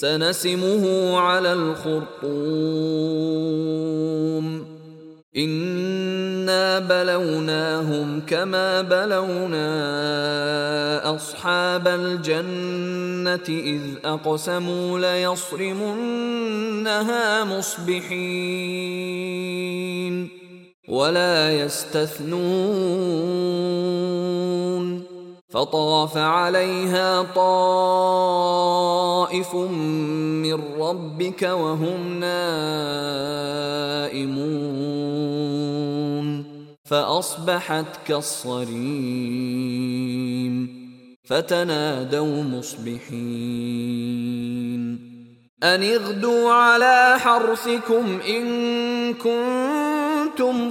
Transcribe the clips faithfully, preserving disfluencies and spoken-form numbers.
سنسمه على الخرطوم إنا بلوناهم كما بلونا أصحاب الجنة إذ أقسموا ليصرمنها مصبحين ولا يستثنون فطاف عليها طائف من ربك وهم نائمون فأصبحت كالصريم فتنادوا مصبحين أن اغدوا على حرثكم إن كنتم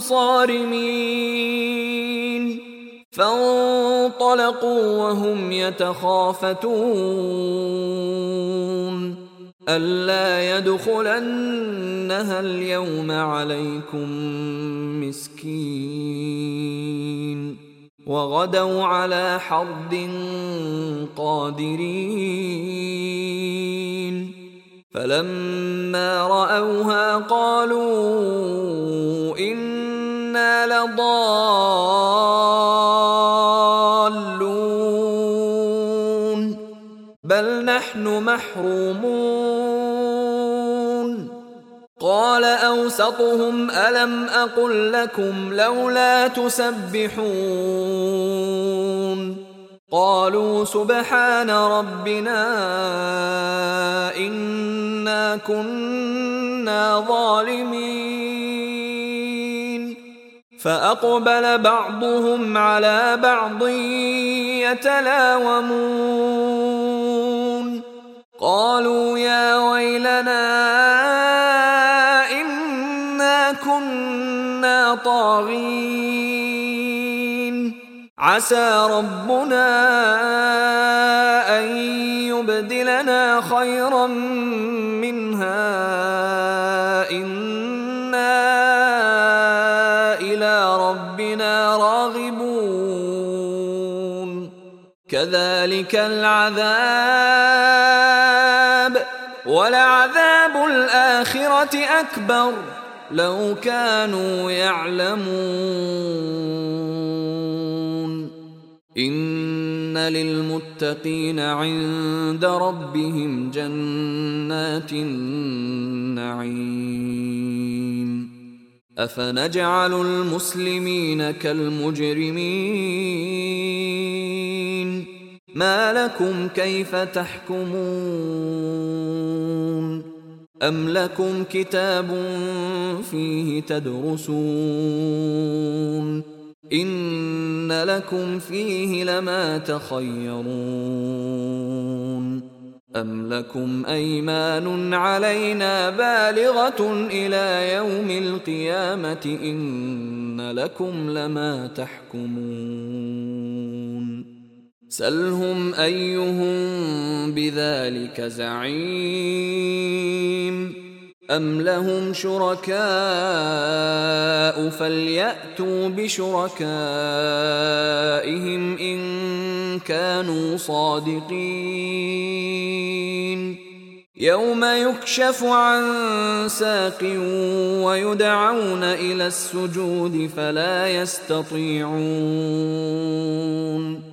صارمين فانطلقوا وهم يتخافتون ألا يدخلنها اليوم عليكم مسكين وغدوا على حرد قادرين فلما رأوها قالوا إنا لضالون بل نحن محرومون قال أوسطهم ألم أقل لكم لولا تسبحون قالوا سبحان ربنا إنا كنا ظالمين فأقبل بعضهم على بعض يتلاومون قالوا يا ويلنا إنا كنا طاغين عسى ربنا أن يبدلنا خيرا منها إنا إلى ربنا راغبون كذلك العذاب ولعذاب الآخرة أكبر لو كانوا يعلمون إن للمتقين عند ربهم جنات النعيم أفنجعل المسلمين كالمجرمين ما لكم كيف تحكمون أم لكم كتاب فيه تدرسون إن لكم فيه لما تخيرون أم لكم أيمان علينا بالغة إلى يوم القيامة إن لكم لما تحكمون سلهم أيهم بذلك زعيم أم لهم شركاء فليأتوا بشركائهم إن كانوا صادقين يوم يكشف عن ساق ويدعون إلى السجود فلا يستطيعون